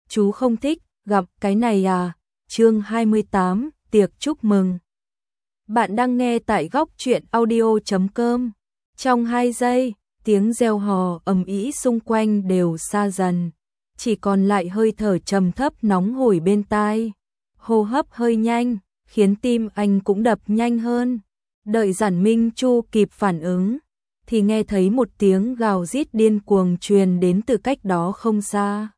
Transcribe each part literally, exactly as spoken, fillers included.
chú không thích gặp cái này à? Chương hai mươi tám, tiệc chúc mừng. Bạn đang nghe tại góc truyện audio chấm com. Trong hai giây, tiếng reo hò ầm ĩ xung quanh đều xa dần, chỉ còn lại hơi thở trầm thấp nóng hổi bên tai. Hô hấp hơi nhanh, khiến tim anh cũng đập nhanh hơn. Đợi Giản Minh Chu kịp phản ứng, thì nghe thấy một tiếng gào rít điên cuồng truyền đến từ cách đó không xa.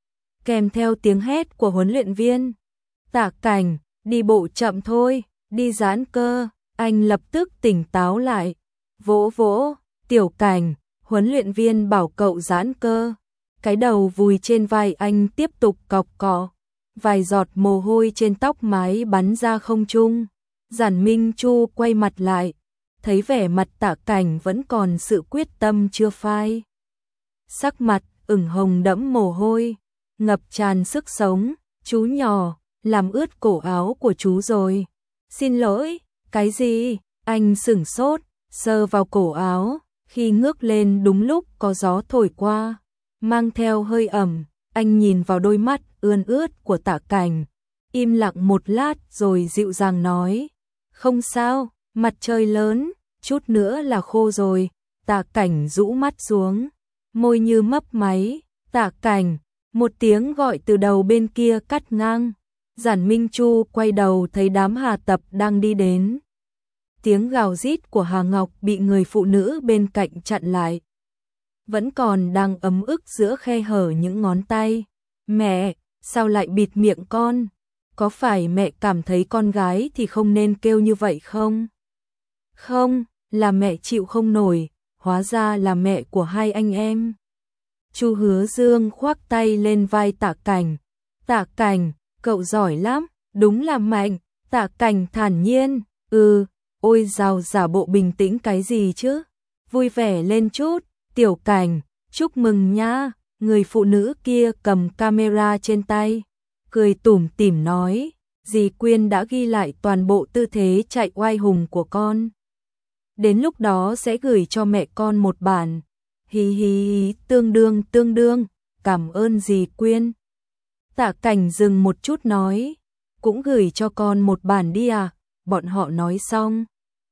Kèm theo tiếng hét của huấn luyện viên. Tạ Cảnh, đi bộ chậm thôi, đi giãn cơ. Anh lập tức tỉnh táo lại. Vỗ vỗ, Tiểu Cảnh, huấn luyện viên bảo cậu giãn cơ. Cái đầu vùi trên vai anh tiếp tục cọc cọ. Vài giọt mồ hôi trên tóc mái bắn ra không trung. Giản Minh Chu quay mặt lại, thấy vẻ mặt Tạ Cảnh vẫn còn sự quyết tâm chưa phai. Sắc mặt ửng hồng đẫm mồ hôi, ngập tràn sức sống. Chú nhỏ, làm ướt cổ áo của chú rồi. Xin lỗi, cái gì? Anh sửng sốt, sờ vào cổ áo, khi ngước lên đúng lúc có gió thổi qua, mang theo hơi ẩm. Anh nhìn vào đôi mắt ươn ướt của Tạ Cảnh, im lặng một lát rồi dịu dàng nói, không sao, mặt trời lớn, chút nữa là khô rồi. Tạ Cảnh rũ mắt xuống, môi như mấp máy. Tạ Cảnh, một tiếng gọi từ đầu bên kia cắt ngang. Giản Minh Chu quay đầu thấy đám Hà Tập đang đi đến. Tiếng gào rít của Hà Ngọc bị người phụ nữ bên cạnh chặn lại, vẫn còn đang ấm ức giữa khe hở những ngón tay. Mẹ, sao lại bịt miệng con? Có phải mẹ cảm thấy con gái thì không nên kêu như vậy không? Không, là mẹ chịu không nổi, hóa ra là mẹ của hai anh em. Chu Hứa Dương khoác tay lên vai Tạ Cảnh. Tạ Cảnh, cậu giỏi lắm, đúng là mạnh. Tạ Cảnh thản nhiên, ừ, ôi dào giả bộ bình tĩnh cái gì chứ? Vui vẻ lên chút. Tiểu Cảnh, chúc mừng nha. Người phụ nữ kia cầm camera trên tay, cười tủm tỉm nói, dì Quyên đã ghi lại toàn bộ tư thế chạy oai hùng của con. Đến lúc đó sẽ gửi cho mẹ con một bản. Hí hí hí, tương đương tương đương, cảm ơn dì Quyên. Tạ Cảnh dừng một chút nói, cũng gửi cho con một bản đi à. Bọn họ nói xong,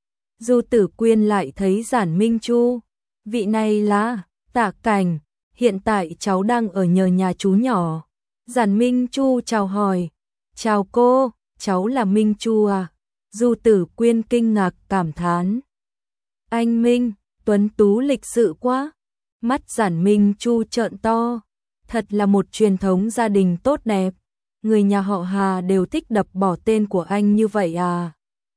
Du Tử Quyên lại thấy Giản Minh Chu. Vị này là Tạ Cảnh, hiện tại cháu đang ở nhờ nhà chú nhỏ. Giản Minh Chu chào hỏi, chào cô, cháu là Minh Chu à. Du Tử Quyên kinh ngạc cảm thán, anh Minh, tuấn tú lịch sự quá. Mắt Giản Minh Chu trợn to, thật là một truyền thống gia đình tốt đẹp. Người nhà họ Hà đều thích đập bỏ tên của anh như vậy à.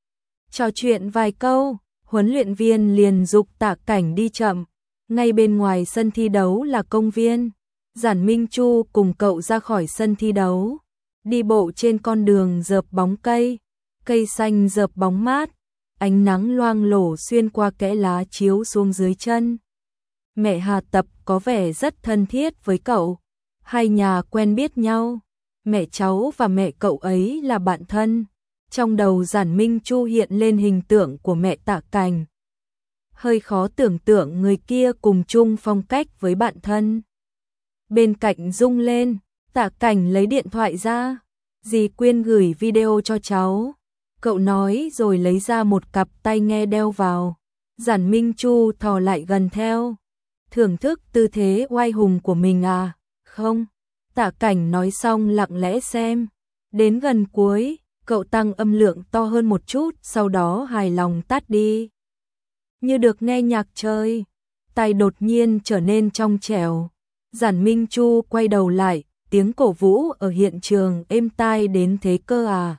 Trò chuyện vài câu, huấn luyện viên liền giục Tạ Cảnh đi chậm. Ngay bên ngoài sân thi đấu là công viên. Giản Minh Chu cùng cậu ra khỏi sân thi đấu, đi bộ trên con đường rợp bóng cây. Cây xanh rợp bóng mát, ánh nắng loang lổ xuyên qua kẽ lá chiếu xuống dưới chân. Mẹ Hà Tập có vẻ rất thân thiết với cậu, hai nhà quen biết nhau. Mẹ cháu và mẹ cậu ấy là bạn thân. Trong đầu Giản Minh Chu hiện lên hình tượng của mẹ Tạ Cảnh. Hơi khó tưởng tượng người kia cùng chung phong cách với bạn thân. Bên cạnh rung lên, Tạ Cảnh lấy điện thoại ra. Dì Quyên gửi video cho cháu. Cậu nói rồi lấy ra một cặp tai nghe đeo vào. Giản Minh Chu thò lại gần theo. Thưởng thức tư thế oai hùng của mình à? Không. Tạ Cảnh nói xong lặng lẽ xem. Đến gần cuối, cậu tăng âm lượng to hơn một chút, sau đó hài lòng tắt đi. Như được nghe nhạc chơi, tai đột nhiên trở nên trong trẻo. Giản Minh Chu quay đầu lại, tiếng cổ vũ ở hiện trường êm tai đến thế cơ à.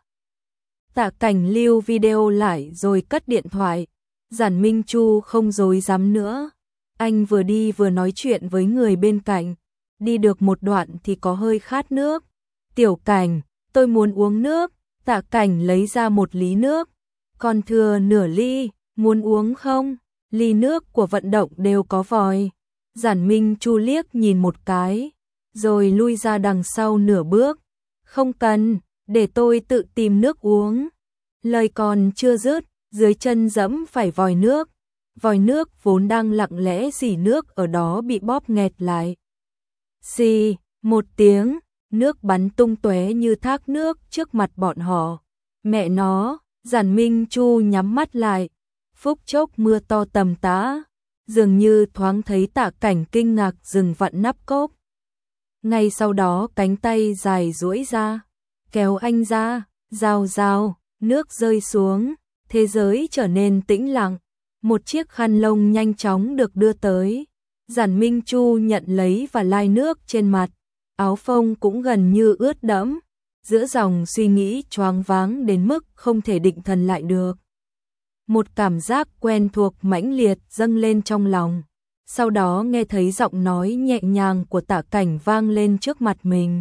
Tạ Cảnh lưu video lại rồi cất điện thoại. Giản Minh Chu không dối dám nữa. Anh vừa đi vừa nói chuyện với người bên cạnh. Đi được một đoạn thì có hơi khát nước. Tiểu Cảnh, tôi muốn uống nước. Tạ Cảnh lấy ra một ly nước. Còn thừa nửa ly, muốn uống không? Ly nước của vận động đều có vòi. Giản Minh Chu liếc nhìn một cái, rồi lui ra đằng sau nửa bước. Không cần, để tôi tự tìm nước uống. Lời còn chưa dứt, dưới chân dẫm phải vòi nước. Vòi nước vốn đang lặng lẽ rỉ nước ở đó bị bóp nghẹt lại. Xì, một tiếng, nước bắn tung tóe như thác nước trước mặt bọn họ. Mẹ nó, Giản Minh Chu nhắm mắt lại, phút chốc mưa to tầm tã, dường như thoáng thấy Tạ Cảnh kinh ngạc dừng vặn nắp cốc. Ngay sau đó cánh tay dài duỗi ra, kéo anh ra, rào rào, nước rơi xuống, thế giới trở nên tĩnh lặng. Một chiếc khăn lông nhanh chóng được đưa tới. Giản Minh Chu nhận lấy và lai nước trên mặt, áo phông cũng gần như ướt đẫm, giữa dòng suy nghĩ choáng váng đến mức không thể định thần lại được. Một cảm giác quen thuộc mãnh liệt dâng lên trong lòng, sau đó nghe thấy giọng nói nhẹ nhàng của Tạ Cảnh vang lên trước mặt mình.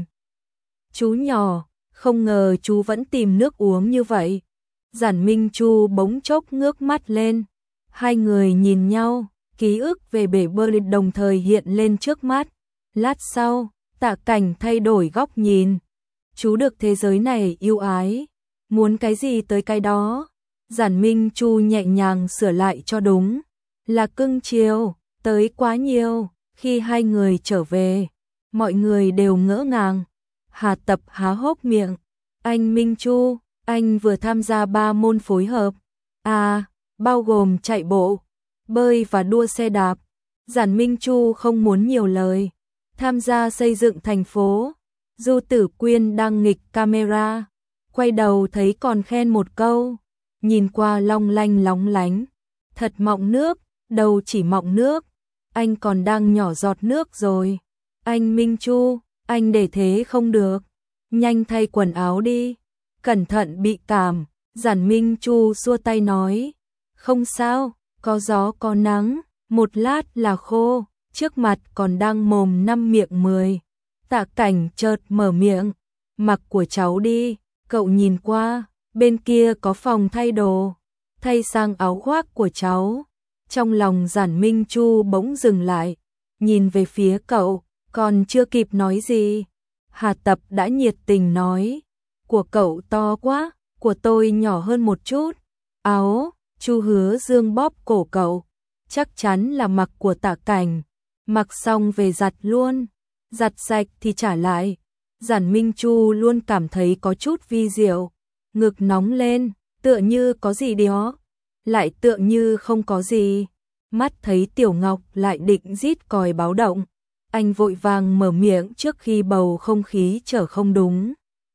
Chú nhỏ, không ngờ chú vẫn tìm nước uống như vậy. Giản Minh Chu bỗng chốc ngước mắt lên, hai người nhìn nhau, ký ức về bể bơi đồng thời hiện lên trước mắt. Lát sau, Tạ Cảnh thay đổi góc nhìn. Chú được thế giới này yêu ái, muốn cái gì tới cái đó. Giản Minh Chu nhẹ nhàng sửa lại cho đúng, là cưng chiều, tới quá nhiều. Khi hai người trở về, mọi người đều ngỡ ngàng. Hà Tập há hốc miệng, anh Minh Chu, anh vừa tham gia ba môn phối hợp, à, bao gồm chạy bộ, bơi và đua xe đạp. Giản Minh Chu không muốn nhiều lời, tham gia xây dựng thành phố. Du Tử Quyên đang nghịch camera, quay đầu thấy còn khen một câu, nhìn qua long lanh lóng lánh, thật mọng nước, đầu chỉ mọng nước, anh còn đang nhỏ giọt nước rồi. Anh Minh Chu, anh để thế không được, nhanh thay quần áo đi, cẩn thận bị cảm. Giản Minh Chu xua tay nói, không sao, có gió có nắng, một lát là khô. Trước mặt còn đang mồm năm miệng mười. Tạ Cảnh chợt mở miệng, mặc của cháu đi. Cậu nhìn qua, bên kia có phòng thay đồ, thay sang áo khoác của cháu. Trong lòng Giản Minh Chu bỗng dừng lại, nhìn về phía cậu, còn chưa kịp nói gì, Hà Tập đã nhiệt tình nói, của cậu to quá, của tôi nhỏ hơn một chút. Áo, Chu Hứa Dương bóp cổ cậu, chắc chắn là mặc của Tạ Cảnh, mặc xong về giặt luôn, giặt sạch thì trả lại. Giản Minh Chu luôn cảm thấy có chút vi diệu, ngực nóng lên, tựa như có gì đó, lại tựa như không có gì. Mắt thấy Tiểu Ngọc lại định rít còi báo động, anh vội vàng mở miệng trước khi bầu không khí trở không đúng.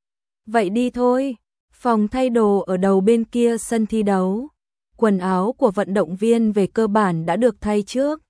Vậy đi thôi, phòng thay đồ ở đầu bên kia sân thi đấu. Quần áo của vận động viên về cơ bản đã được thay trước.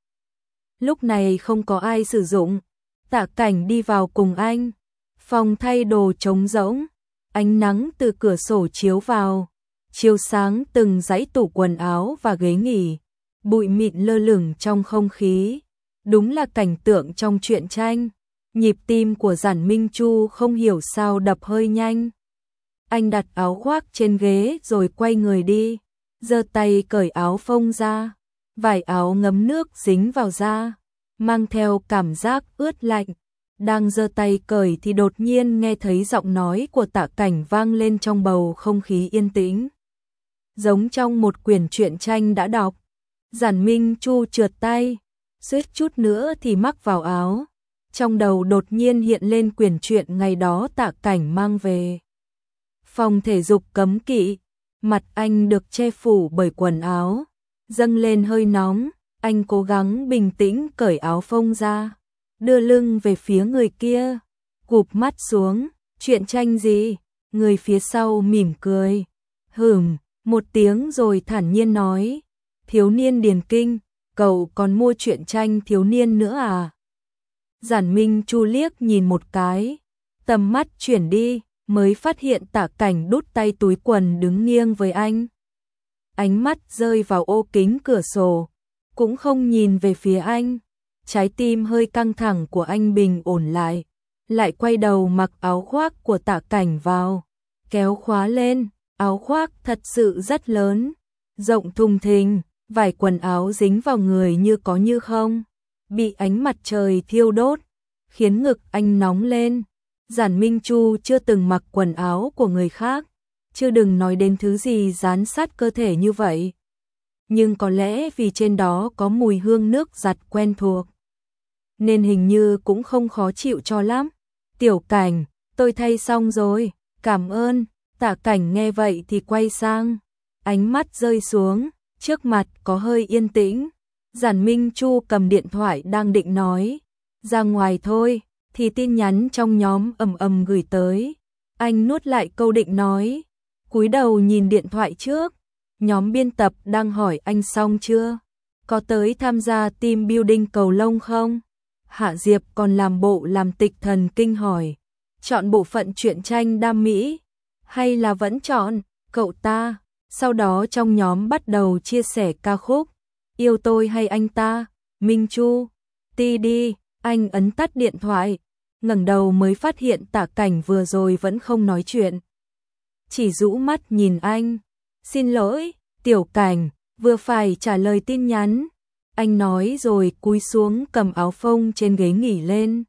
Lúc này không có ai sử dụng. Tạ Cảnh đi vào cùng anh. Phòng thay đồ trống rỗng, ánh nắng từ cửa sổ chiếu vào, chiếu sáng từng dãy tủ quần áo và ghế nghỉ, bụi mịn lơ lửng trong không khí. Đúng là cảnh tượng trong truyện tranh. Nhịp tim của Giản Minh Chu không hiểu sao đập hơi nhanh. Anh đặt áo khoác trên ghế rồi quay người đi, giơ tay cởi áo phông ra, vải áo ngấm nước dính vào da, mang theo cảm giác ướt lạnh. Đang giơ tay cởi thì đột nhiên nghe thấy giọng nói của Tạ Cảnh vang lên trong bầu không khí yên tĩnh, giống trong một quyển truyện tranh đã đọc. Giản Minh Chu trượt tay, suýt chút nữa thì mắc vào áo. Trong đầu đột nhiên hiện lên quyển truyện ngày đó Tạ Cảnh mang về. Phòng thể dục cấm kỵ, mặt anh được che phủ bởi quần áo, dâng lên hơi nóng, anh cố gắng bình tĩnh cởi áo phông ra, đưa lưng về phía người kia, cụp mắt xuống, truyện tranh gì? Người phía sau mỉm cười, hửm, một tiếng rồi thản nhiên nói, thiếu niên điền kinh, cậu còn mua truyện tranh thiếu niên nữa à? Giản Minh Chu liếc nhìn một cái, tầm mắt chuyển đi, mới phát hiện Tạ Cảnh đút tay túi quần đứng nghiêng với anh. Ánh mắt rơi vào ô kính cửa sổ, cũng không nhìn về phía anh. Trái tim hơi căng thẳng của anh bình ổn lại, lại quay đầu mặc áo khoác của Tạ Cảnh vào, kéo khóa lên. Áo khoác thật sự rất lớn, rộng thùng thình, vải quần áo dính vào người như có như không, bị ánh mặt trời thiêu đốt, khiến ngực anh nóng lên. Giản Minh Chu chưa từng mặc quần áo của người khác, chưa đừng nói đến thứ gì dán sát cơ thể như vậy. Nhưng có lẽ vì trên đó có mùi hương nước giặt quen thuộc, nên hình như cũng không khó chịu cho lắm. Tiểu Cảnh, tôi thay xong rồi, cảm ơn. Tạ Cảnh nghe vậy thì quay sang, ánh mắt rơi xuống, trước mặt có hơi yên tĩnh. Giản Minh Chu cầm điện thoại đang định nói ra ngoài thôi, thì tin nhắn trong nhóm ầm ầm gửi tới. Anh nuốt lại câu định nói, cúi đầu nhìn điện thoại trước. Nhóm biên tập đang hỏi anh xong chưa? Có tới tham gia team building cầu lông không? Hạ Diệp còn làm bộ làm tịch thần kinh hỏi, chọn bộ phận truyện tranh đam mỹ hay là vẫn chọn cậu ta? Sau đó trong nhóm bắt đầu chia sẻ ca khúc Yêu tôi hay anh ta. Minh Chu, ti đi. Anh ấn tắt điện thoại, ngẩng đầu mới phát hiện Tạ Cảnh vừa rồi vẫn không nói chuyện, chỉ rũ mắt nhìn anh. Xin lỗi, Tiểu Cảnh, vừa phải trả lời tin nhắn. Anh nói rồi cúi xuống cầm áo phông trên ghế nghỉ lên.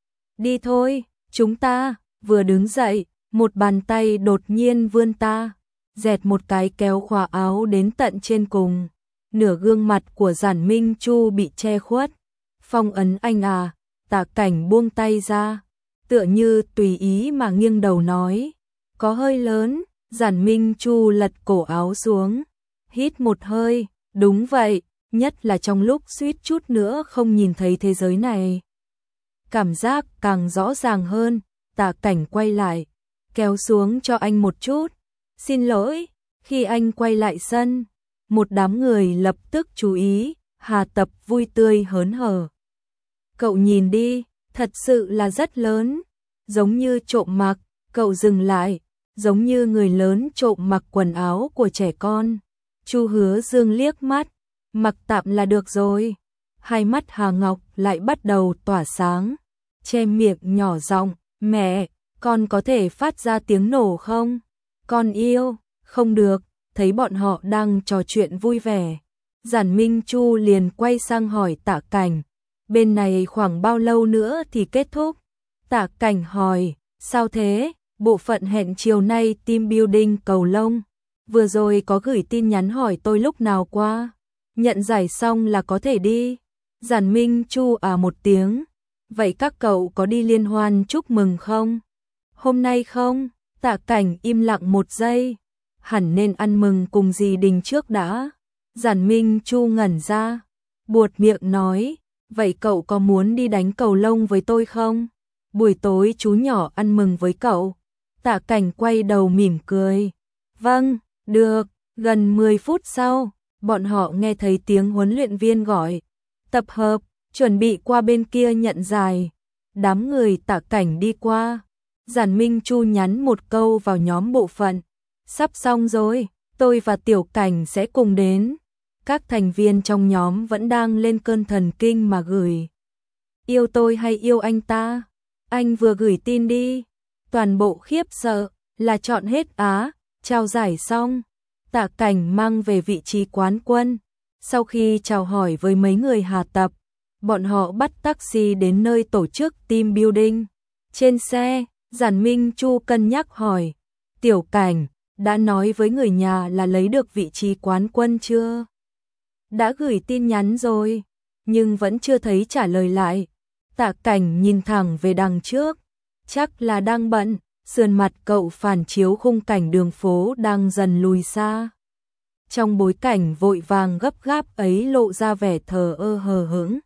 Đi thôi, chúng ta. Vừa đứng dậy, một bàn tay đột nhiên vươn ta, dẹt một cái kéo khóa áo đến tận trên cùng. Nửa gương mặt của Giản Minh Chu bị che khuất. Phong ấn anh à? Tạ Cảnh buông tay ra, tựa như tùy ý mà nghiêng đầu nói, có hơi lớn. Giản Minh Chu lật cổ áo xuống, hít một hơi, đúng vậy, nhất là trong lúc suýt chút nữa không nhìn thấy thế giới này. Cảm giác càng rõ ràng hơn. Tạ Cảnh quay lại, kéo xuống cho anh một chút. Xin lỗi. Khi anh quay lại sân, một đám người lập tức chú ý. Hà Tập vui tươi hớn hở. Cậu nhìn đi, thật sự là rất lớn, giống như trộm mặc. Cậu dừng lại, giống như người lớn trộm mặc quần áo của trẻ con. Chu Hứa Dương liếc mắt, mặc tạm là được rồi. Hai mắt Hà Ngọc lại bắt đầu tỏa sáng, che miệng nhỏ giọng, mẹ, con có thể phát ra tiếng nổ không? Con yêu. Không được. Thấy bọn họ đang trò chuyện vui vẻ, Giản Minh Chu liền quay sang hỏi Tạ Cảnh, bên này khoảng bao lâu nữa thì kết thúc? Tạ Cảnh hỏi, sao thế? Bộ phận hẹn chiều nay team building cầu lông, vừa rồi có gửi tin nhắn hỏi tôi lúc nào qua. Nhận giải xong là có thể đi. Giản Minh Chu à một tiếng, vậy các cậu có đi liên hoan chúc mừng không? Hôm nay không? Tạ Cảnh im lặng một giây, hẳn nên ăn mừng cùng dì Đình trước đã. Giản Minh Chu ngẩn ra, buột miệng nói, vậy cậu có muốn đi đánh cầu lông với tôi không? Buổi tối chú nhỏ ăn mừng với cậu. Tạ Cảnh quay đầu mỉm cười, vâng, được. Gần mười phút sau, bọn họ nghe thấy tiếng huấn luyện viên gọi, tập hợp, chuẩn bị qua bên kia nhận giải. Đám người Tạ Cảnh đi qua, Giản Minh Chu nhắn một câu vào nhóm bộ phận, sắp xong rồi, tôi và Tiểu Cảnh sẽ cùng đến. Các thành viên trong nhóm vẫn đang lên cơn thần kinh mà gửi, yêu tôi hay yêu anh ta? Anh vừa gửi tin đi. Toàn bộ khiếp sợ, là chọn hết á. Trao giải xong, Tạ Cảnh mang về vị trí quán quân. Sau khi chào hỏi với mấy người Hà Tập, bọn họ bắt taxi đến nơi tổ chức team building. Trên xe, Giản Minh Chu cân nhắc hỏi, Tiểu Cảnh, đã nói với người nhà là lấy được vị trí quán quân chưa? Đã gửi tin nhắn rồi, nhưng vẫn chưa thấy trả lời lại. Tạ Cảnh nhìn thẳng về đằng trước, chắc là đang bận. Sườn mặt cậu phản chiếu khung cảnh đường phố đang dần lùi xa. Trong bối cảnh vội vàng gấp gáp ấy lộ ra vẻ thờ ơ hờ hững.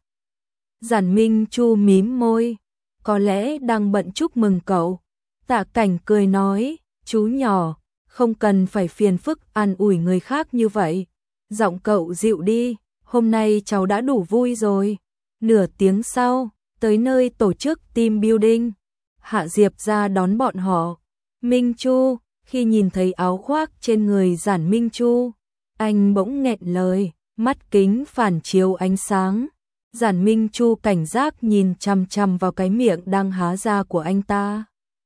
Giản Minh Chu mím môi, có lẽ đang bận chúc mừng cậu. Tạ Cảnh cười nói, chú nhỏ, không cần phải phiền phức an ủi người khác như vậy. Giọng cậu dịu đi, hôm nay cháu đã đủ vui rồi. Nửa tiếng sau, tới nơi tổ chức team building. Hạ Diệp ra đón bọn họ. Minh Chu, khi nhìn thấy áo khoác trên người Giản Minh Chu, anh bỗng nghẹn lời, mắt kính phản chiếu ánh sáng. Giản Minh Chu cảnh giác nhìn chằm chằm vào cái miệng đang há ra của anh ta.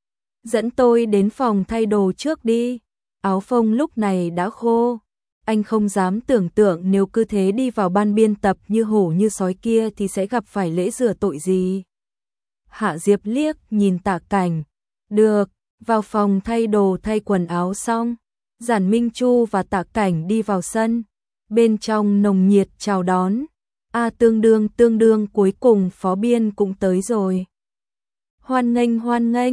Dẫn tôi đến phòng thay đồ trước đi. Áo phông lúc này đã khô. Anh không dám tưởng tượng nếu cứ thế đi vào ban biên tập như hổ như sói kia thì sẽ gặp phải lễ rửa tội gì. Hạ Diệp liếc nhìn Tạ Cảnh. Được, vào phòng thay đồ thay quần áo xong, Giản Minh Chu và Tạ Cảnh đi vào sân. Bên trong nồng nhiệt chào đón. A à, tương đương tương đương cuối cùng phó biên cũng tới rồi. Hoan nghênh hoan nghênh,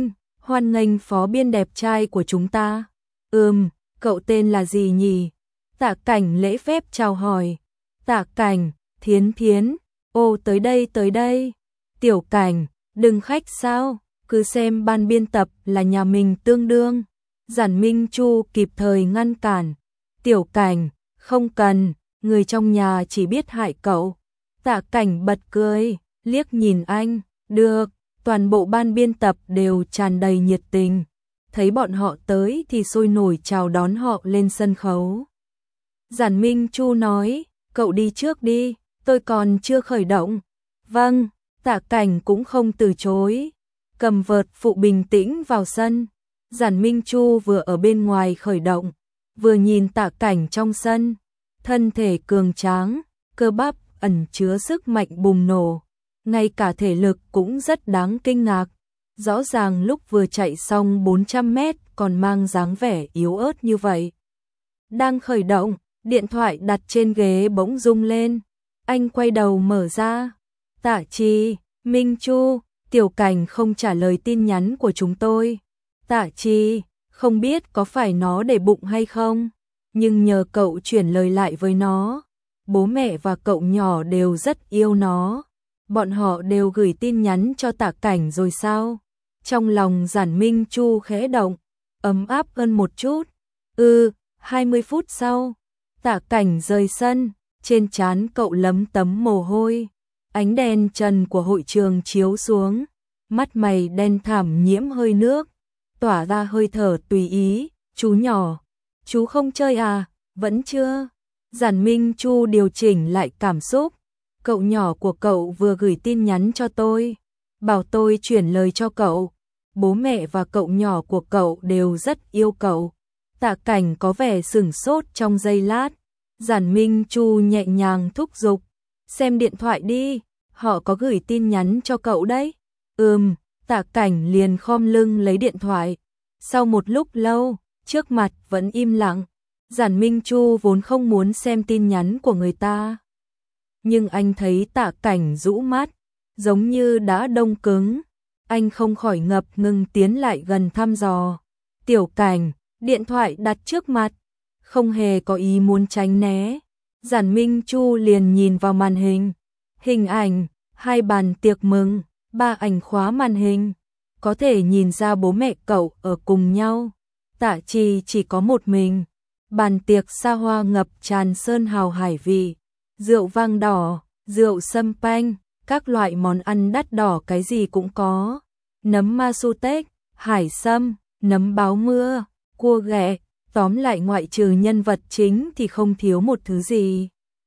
Hoan nghênh phó biên đẹp trai của chúng ta. Ừm, cậu tên là gì nhỉ? Tạ Cảnh lễ phép chào hỏi. Tạ Cảnh, Thiến Thiến, ô tới đây tới đây. Tiểu Cảnh, đừng khách sao, cứ xem ban biên tập là nhà mình tương đương. Giản Minh Chu kịp thời ngăn cản. Tiểu Cảnh, không cần, người trong nhà chỉ biết hại cậu. Tạ Cảnh bật cười, liếc nhìn anh, được, toàn bộ ban biên tập đều tràn đầy nhiệt tình. Thấy bọn họ tới thì sôi nổi chào đón họ lên sân khấu. Giản Minh Chu nói, cậu đi trước đi, tôi còn chưa khởi động. Vâng, Tạ Cảnh cũng không từ chối. Cầm vợt phụ bình tĩnh vào sân. Giản Minh Chu vừa ở bên ngoài khởi động, vừa nhìn Tạ Cảnh trong sân. Thân thể cường tráng, cơ bắp ẩn chứa sức mạnh bùng nổ. Ngay cả thể lực cũng rất đáng kinh ngạc. Rõ ràng lúc vừa chạy xong bốn trăm mét còn mang dáng vẻ yếu ớt như vậy. Đang khởi động, điện thoại đặt trên ghế bỗng rung lên. Anh quay đầu mở ra. Tạ Trì, Minh Chu, Tiểu Cảnh không trả lời tin nhắn của chúng tôi. Tạ Trì, không biết có phải nó để bụng hay không, nhưng nhờ cậu chuyển lời lại với nó. Bố mẹ và cậu nhỏ đều rất yêu nó. Bọn họ đều gửi tin nhắn cho Tạ Cảnh rồi sao? Trong lòng Giản Minh Chu khẽ động, ấm áp hơn một chút. Ừ, hai mươi phút sau, Tạ Cảnh rời sân, trên trán cậu lấm tấm mồ hôi. Ánh đèn trần của hội trường chiếu xuống, mắt mày đen thẳm nhiễm hơi nước, tỏa ra hơi thở tùy ý. Chú nhỏ, chú không chơi à? Vẫn chưa? Giản Minh Chu điều chỉnh lại cảm xúc. Cậu nhỏ của cậu vừa gửi tin nhắn cho tôi, bảo tôi chuyển lời cho cậu. Bố mẹ và cậu nhỏ của cậu đều rất yêu cậu. Tạ Cảnh có vẻ sửng sốt trong giây lát. Giản Minh Chu nhẹ nhàng thúc giục, xem điện thoại đi, họ có gửi tin nhắn cho cậu đấy. Ừm, Tạ Cảnh liền khom lưng lấy điện thoại. Sau một lúc lâu, trước mặt vẫn im lặng. Giản Minh Chu vốn không muốn xem tin nhắn của người ta, nhưng anh thấy Tạ Cảnh rũ mắt, giống như đã đông cứng. Anh không khỏi ngập ngừng tiến lại gần thăm dò. Tiểu Cảnh, điện thoại đặt trước mặt, không hề có ý muốn tránh né. Giản Minh Chu liền nhìn vào màn hình. Hình ảnh, hai bàn tiệc mừng, ba ảnh khóa màn hình. Có thể nhìn ra bố mẹ cậu ở cùng nhau. Tạ Trì chỉ có một mình. Bàn tiệc xa hoa ngập tràn sơn hào hải vị. Rượu vang đỏ, rượu sâm panh, các loại món ăn đắt đỏ cái gì cũng có. Nấm ma su tết, hải sâm, nấm báo mưa, cua ghẹ, tóm lại ngoại trừ nhân vật chính thì không thiếu một thứ gì.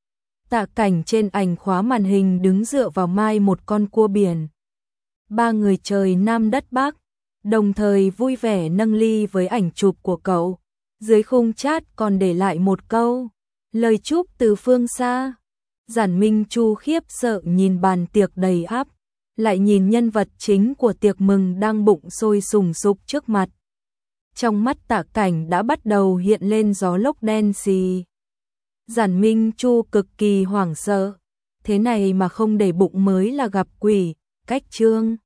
Tạ Cảnh trên ảnh khóa màn hình đứng dựa vào mai một con cua biển. Ba người trời Nam đất Bắc, đồng thời vui vẻ nâng ly với ảnh chụp của cậu. Dưới khung chat còn để lại một câu, lời chúc từ phương xa. Giản Minh Chu khiếp sợ nhìn bàn tiệc đầy ắp, lại nhìn nhân vật chính của tiệc mừng đang bụng sôi sùng sục trước mặt. Trong mắt Tạ Cảnh đã bắt đầu hiện lên gió lốc đen xì. Giản Minh Chu cực kỳ hoảng sợ, thế này mà không để bụng mới là gặp quỷ. Cách chương